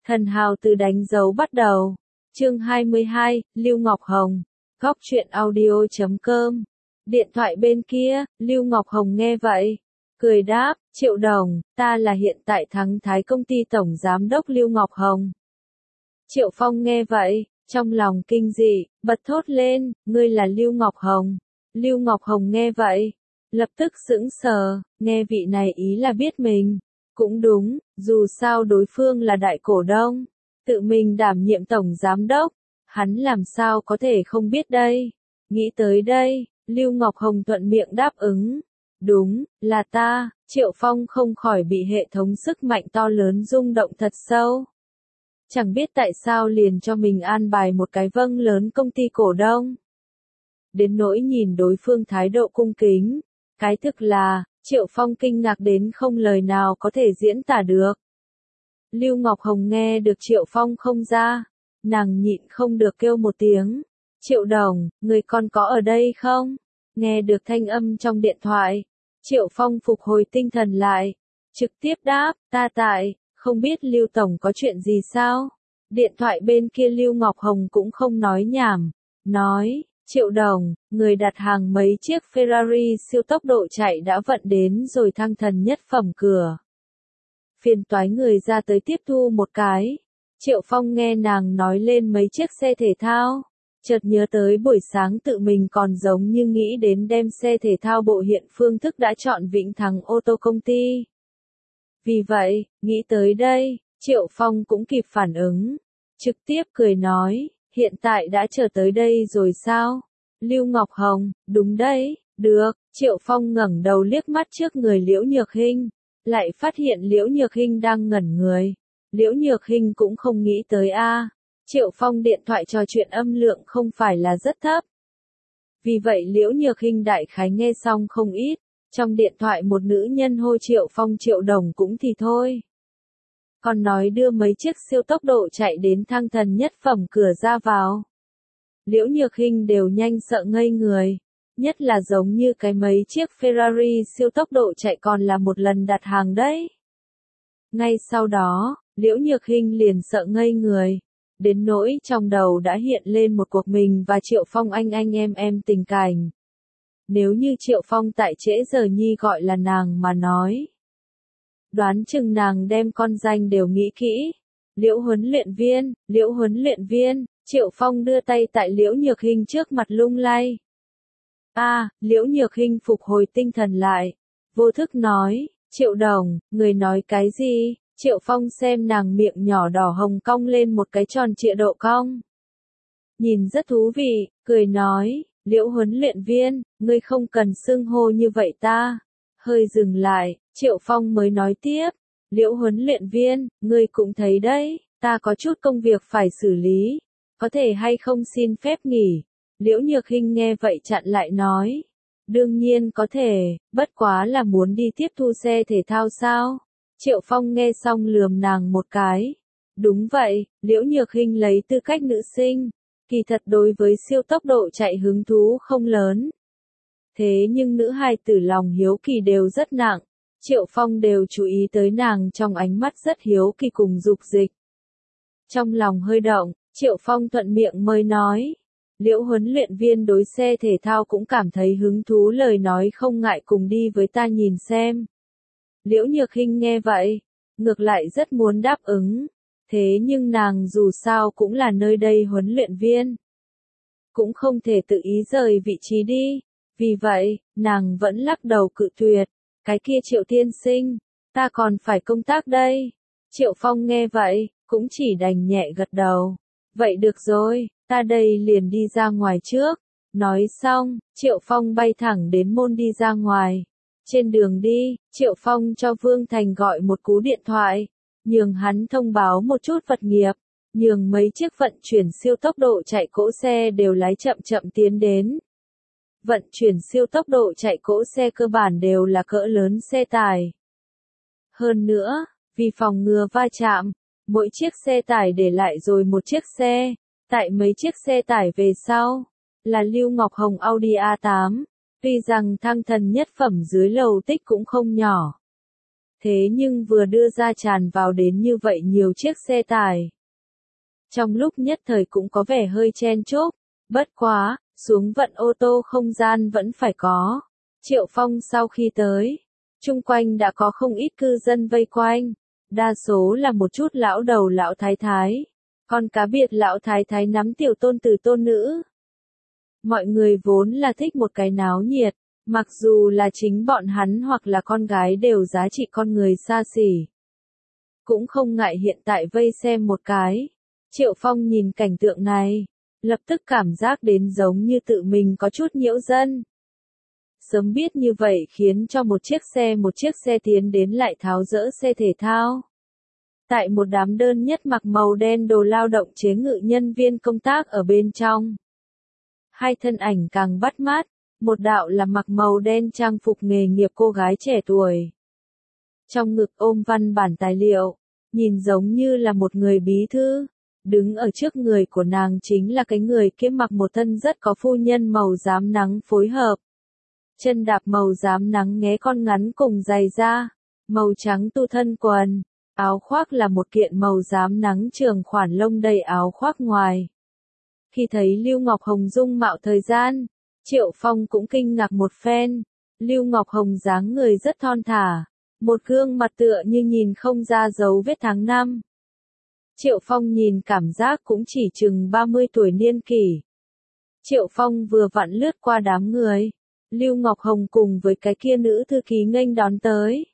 Thần hào từ đánh dấu bắt đầu. Chương 22, Lưu Ngọc Hồng. Góc truyện audio.com. Điện thoại bên kia, Lưu Ngọc Hồng nghe vậy. Cười đáp, Triệu đồng, ta là hiện tại Thắng Thái công ty tổng giám đốc Lưu Ngọc Hồng. Triệu Phong nghe vậy, trong lòng kinh dị, bật thốt lên, ngươi là Lưu Ngọc Hồng. Lưu Ngọc Hồng nghe vậy, lập tức sững sờ, nghe vị này ý là biết mình. Cũng đúng, dù sao đối phương là đại cổ đông, tự mình đảm nhiệm tổng giám đốc, hắn làm sao có thể không biết đây. Nghĩ tới đây, Lưu Ngọc Hồng thuận miệng đáp ứng. Đúng, là ta. Triệu Phong không khỏi bị hệ thống sức mạnh to lớn rung động thật sâu. Chẳng biết tại sao liền cho mình an bài một cái vâng lớn công ty cổ đông. Đến nỗi nhìn đối phương thái độ cung kính, cái thực là, Triệu Phong kinh ngạc đến không lời nào có thể diễn tả được. Lưu Ngọc Hồng nghe được Triệu Phong không ra, nàng nhịn không được kêu một tiếng. Triệu đồng, người còn có ở đây không? Nghe được thanh âm trong điện thoại, Triệu Phong phục hồi tinh thần lại, trực tiếp đáp, ta tại, không biết Lưu Tổng có chuyện gì sao? Điện thoại bên kia Lưu Ngọc Hồng cũng không nói nhảm, nói, Triệu đồng, người đặt hàng mấy chiếc Ferrari siêu tốc độ chạy đã vận đến rồi thăng thần nhất phẩm cửa. Phiền toái người ra tới tiếp thu một cái. Triệu Phong nghe nàng nói lên mấy chiếc xe thể thao, chợt nhớ tới buổi sáng tự mình còn giống như nghĩ đến đem xe thể thao bộ hiện phương thức đã chọn Vĩnh Thắng ô tô công ty. Vì vậy, nghĩ tới đây, Triệu Phong cũng kịp phản ứng, trực tiếp cười nói, hiện tại đã chờ tới đây rồi sao? Lưu Ngọc Hồng, đúng đấy, được. Triệu Phong ngẩng đầu liếc mắt trước người Liễu Nhược Hinh, lại phát hiện Liễu Nhược Hinh đang ngẩn người. Liễu Nhược Hinh cũng không nghĩ tới Triệu Phong điện thoại trò chuyện âm lượng không phải là rất thấp. Vì vậy Liễu Nhược Hinh đại khái nghe xong không ít, trong điện thoại một nữ nhân hô Triệu Phong Triệu đồng cũng thì thôi. Còn nói đưa mấy chiếc siêu tốc độ chạy đến thăng thần nhất phẩm cửa ra vào. Liễu Nhược Hinh đều nhanh sợ ngây người, nhất là giống như cái mấy chiếc Ferrari siêu tốc độ chạy còn là một lần đặt hàng đấy. Ngay sau đó, Liễu Nhược Hinh liền sợ ngây người, đến nỗi trong đầu đã hiện lên một cuộc mình và Triệu Phong anh em tình cảnh. Nếu như Triệu Phong tại trễ giờ nhi gọi là nàng mà nói, đoán chừng nàng đem con danh đều nghĩ kỹ. Liễu huấn luyện viên, Triệu Phong đưa tay tại Liễu Nhược Hinh trước mặt lung lay. Liễu Nhược Hinh phục hồi tinh thần lại, vô thức nói, Triệu đồng, người nói cái gì? Triệu Phong xem nàng miệng nhỏ đỏ hồng cong lên một cái tròn trịa độ cong. Nhìn rất thú vị, cười nói, Liễu huấn luyện viên, ngươi không cần xưng hô như vậy ta. Hơi dừng lại, Triệu Phong mới nói tiếp, Liễu huấn luyện viên, ngươi cũng thấy đấy, ta có chút công việc phải xử lý, có thể hay không xin phép nghỉ. Liễu Nhược Hinh nghe vậy chặn lại nói, đương nhiên có thể, bất quá là muốn đi tiếp thu xe thể thao sao? Triệu Phong nghe xong lườm nàng một cái. Đúng vậy, Liễu Nhược Hinh lấy tư cách nữ sinh, kỳ thật đối với siêu tốc độ chạy hứng thú không lớn. Thế nhưng nữ hài tử lòng hiếu kỳ đều rất nặng, Triệu Phong đều chú ý tới nàng trong ánh mắt rất hiếu kỳ cùng dục dịch. Trong lòng hơi động, Triệu Phong thuận miệng mới nói, Liễu huấn luyện viên đối xe thể thao cũng cảm thấy hứng thú, lời nói không ngại cùng đi với ta nhìn xem. Liễu Nhược Hinh nghe vậy, ngược lại rất muốn đáp ứng, thế nhưng nàng dù sao cũng là nơi đây huấn luyện viên, cũng không thể tự ý rời vị trí đi, vì vậy, nàng vẫn lắc đầu cự tuyệt, cái kia Triệu tiên sinh, ta còn phải công tác đây. Triệu Phong nghe vậy, cũng chỉ đành nhẹ gật đầu, vậy được rồi, ta đây liền đi ra ngoài trước. Nói xong, Triệu Phong bay thẳng đến môn đi ra ngoài. Trên đường đi, Triệu Phong cho Vương Thành gọi một cú điện thoại, nhường hắn thông báo một chút vật nghiệp, nhường mấy chiếc vận chuyển siêu tốc độ chạy cỗ xe đều lái chậm chậm tiến đến. Vận chuyển siêu tốc độ chạy cỗ xe cơ bản đều là cỡ lớn xe tải. Hơn nữa, vì phòng ngừa va chạm, mỗi chiếc xe tải để lại rồi một chiếc xe, tại mấy chiếc xe tải về sau, là Lưu Ngọc Hồng Audi A8. Tuy rằng thăng thần nhất phẩm dưới lầu tích cũng không nhỏ. Thế nhưng vừa đưa ra tràn vào đến như vậy nhiều chiếc xe tải. Trong lúc nhất thời cũng có vẻ hơi chen chúc, bất quá, xuống vận ô tô không gian vẫn phải có. Triệu Phong sau khi tới, chung quanh đã có không ít cư dân vây quanh, đa số là một chút lão đầu lão thái thái, còn cá biệt lão thái thái nắm tiểu tôn tử tôn nữ. Mọi người vốn là thích một cái náo nhiệt, mặc dù là chính bọn hắn hoặc là con gái đều giá trị con người xa xỉ. Cũng không ngại hiện tại vây xem một cái. Triệu Phong nhìn cảnh tượng này, lập tức cảm giác đến giống như tự mình có chút nhiễu dân. Sớm biết như vậy khiến cho một chiếc xe tiến đến lại tháo dỡ xe thể thao. Tại một đám đơn nhất mặc màu đen đồ lao động chế ngự nhân viên công tác ở bên trong. Hai thân ảnh càng bắt mắt, một đạo là mặc màu đen trang phục nghề nghiệp cô gái trẻ tuổi. Trong ngực ôm văn bản tài liệu, nhìn giống như là một người bí thư. Đứng ở trước người của nàng chính là cái người kia mặc một thân rất có phu nhân màu xám nắng phối hợp. Chân đạp màu xám nắng nghé con ngắn cùng giày da, màu trắng tu thân quần, áo khoác là một kiện màu xám nắng trường khoản lông đầy áo khoác ngoài. Khi thấy Lưu Ngọc Hồng dung mạo thời gian, Triệu Phong cũng kinh ngạc một phen. Lưu Ngọc Hồng dáng người rất thon thả, một gương mặt tựa như nhìn không ra dấu vết tháng năm. Triệu Phong nhìn cảm giác cũng chỉ chừng 30 tuổi niên kỷ. Triệu Phong vừa vặn lướt qua đám người, Lưu Ngọc Hồng cùng với cái kia nữ thư ký nghênh đón tới.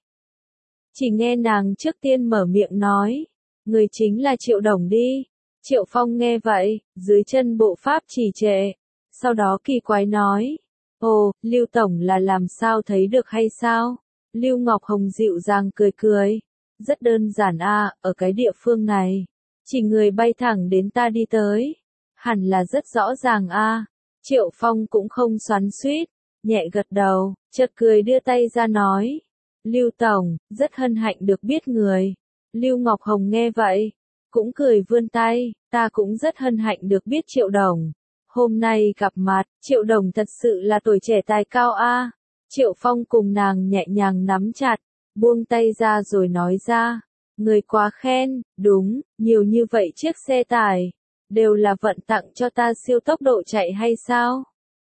Chỉ nghe nàng trước tiên mở miệng nói, người chính là Triệu Đồng đi. Triệu Phong nghe vậy, dưới chân bộ pháp trì trệ, sau đó kỳ quái nói, ồ, Lưu Tổng là làm sao thấy được hay sao? Lưu Ngọc Hồng dịu dàng cười cười, rất đơn giản ở cái địa phương này, chỉ người bay thẳng đến ta đi tới, hẳn là rất rõ ràng Triệu Phong cũng không xoắn xuýt, nhẹ gật đầu, chợt cười đưa tay ra nói, Lưu Tổng, rất hân hạnh được biết người. Lưu Ngọc Hồng nghe vậy, cũng cười vươn tay, ta cũng rất hân hạnh được biết Triệu Đồng. Hôm nay gặp mặt, Triệu Đồng thật sự là tuổi trẻ tài cao Triệu Phong cùng nàng nhẹ nhàng nắm chặt, buông tay ra rồi nói ra, người quá khen, đúng, nhiều như vậy chiếc xe tải, đều là vận tặng cho ta siêu tốc độ chạy hay sao?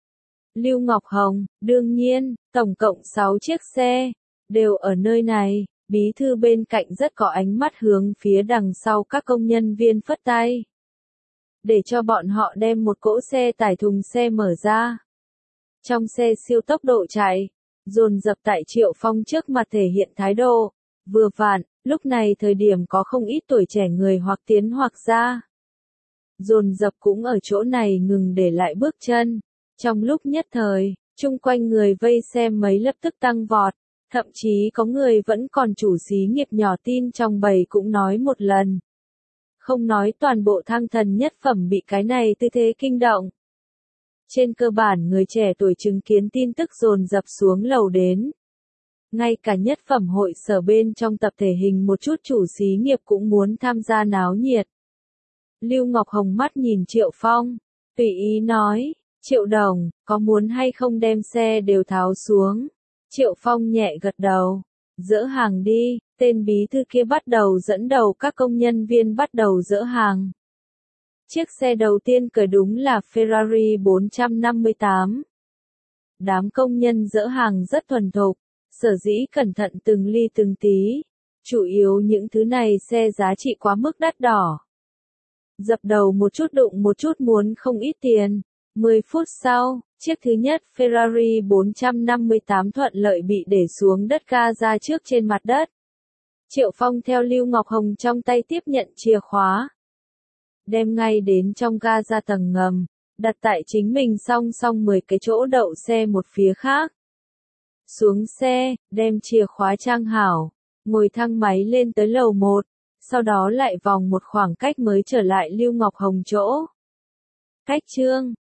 Lưu Ngọc Hồng, đương nhiên, tổng cộng 6 chiếc xe, đều ở nơi này. Bí thư bên cạnh rất có ánh mắt hướng phía đằng sau các công nhân viên phất tay. Để cho bọn họ đem một cỗ xe tải thùng xe mở ra. Trong xe siêu tốc độ chạy, dồn dập tại Triệu Phong trước mặt thể hiện thái độ. Vừa vặn, lúc này thời điểm có không ít tuổi trẻ người hoặc tiến hoặc ra. Dồn dập cũng ở chỗ này ngừng để lại bước chân. Trong lúc nhất thời, chung quanh người vây xem mấy lập tức tăng vọt. Thậm chí có người vẫn còn chủ xí nghiệp nhỏ tin trong bầy cũng nói một lần. Không nói toàn bộ thang thần nhất phẩm bị cái này tư thế kinh động. Trên cơ bản người trẻ tuổi chứng kiến tin tức dồn dập xuống lầu đến. Ngay cả nhất phẩm hội sở bên trong tập thể hình một chút chủ xí nghiệp cũng muốn tham gia náo nhiệt. Lưu Ngọc Hồng mắt nhìn Triệu Phong, tùy ý nói, Triệu Đồng, có muốn hay không đem xe đều tháo xuống? Triệu Phong nhẹ gật đầu, dỡ hàng đi, tên bí thư kia bắt đầu dẫn đầu các công nhân viên bắt đầu dỡ hàng. Chiếc xe đầu tiên cởi đúng là Ferrari 458. Đám công nhân dỡ hàng rất thuần thục, sở dĩ cẩn thận từng ly từng tí, chủ yếu những thứ này xe giá trị quá mức đắt đỏ. Dập đầu một chút đụng một chút muốn không ít tiền. 10 phút sau, chiếc thứ nhất Ferrari 458 thuận lợi bị để xuống đất ga ra trước trên mặt đất. Triệu Phong theo Lưu Ngọc Hồng trong tay tiếp nhận chìa khóa. Đem ngay đến trong ga ra tầng ngầm, đặt tại chính mình song song 10 cái chỗ đậu xe một phía khác. Xuống xe, đem chìa khóa trang hảo, ngồi thang máy lên tới lầu 1, sau đó lại vòng một khoảng cách mới trở lại Lưu Ngọc Hồng chỗ. Cách chương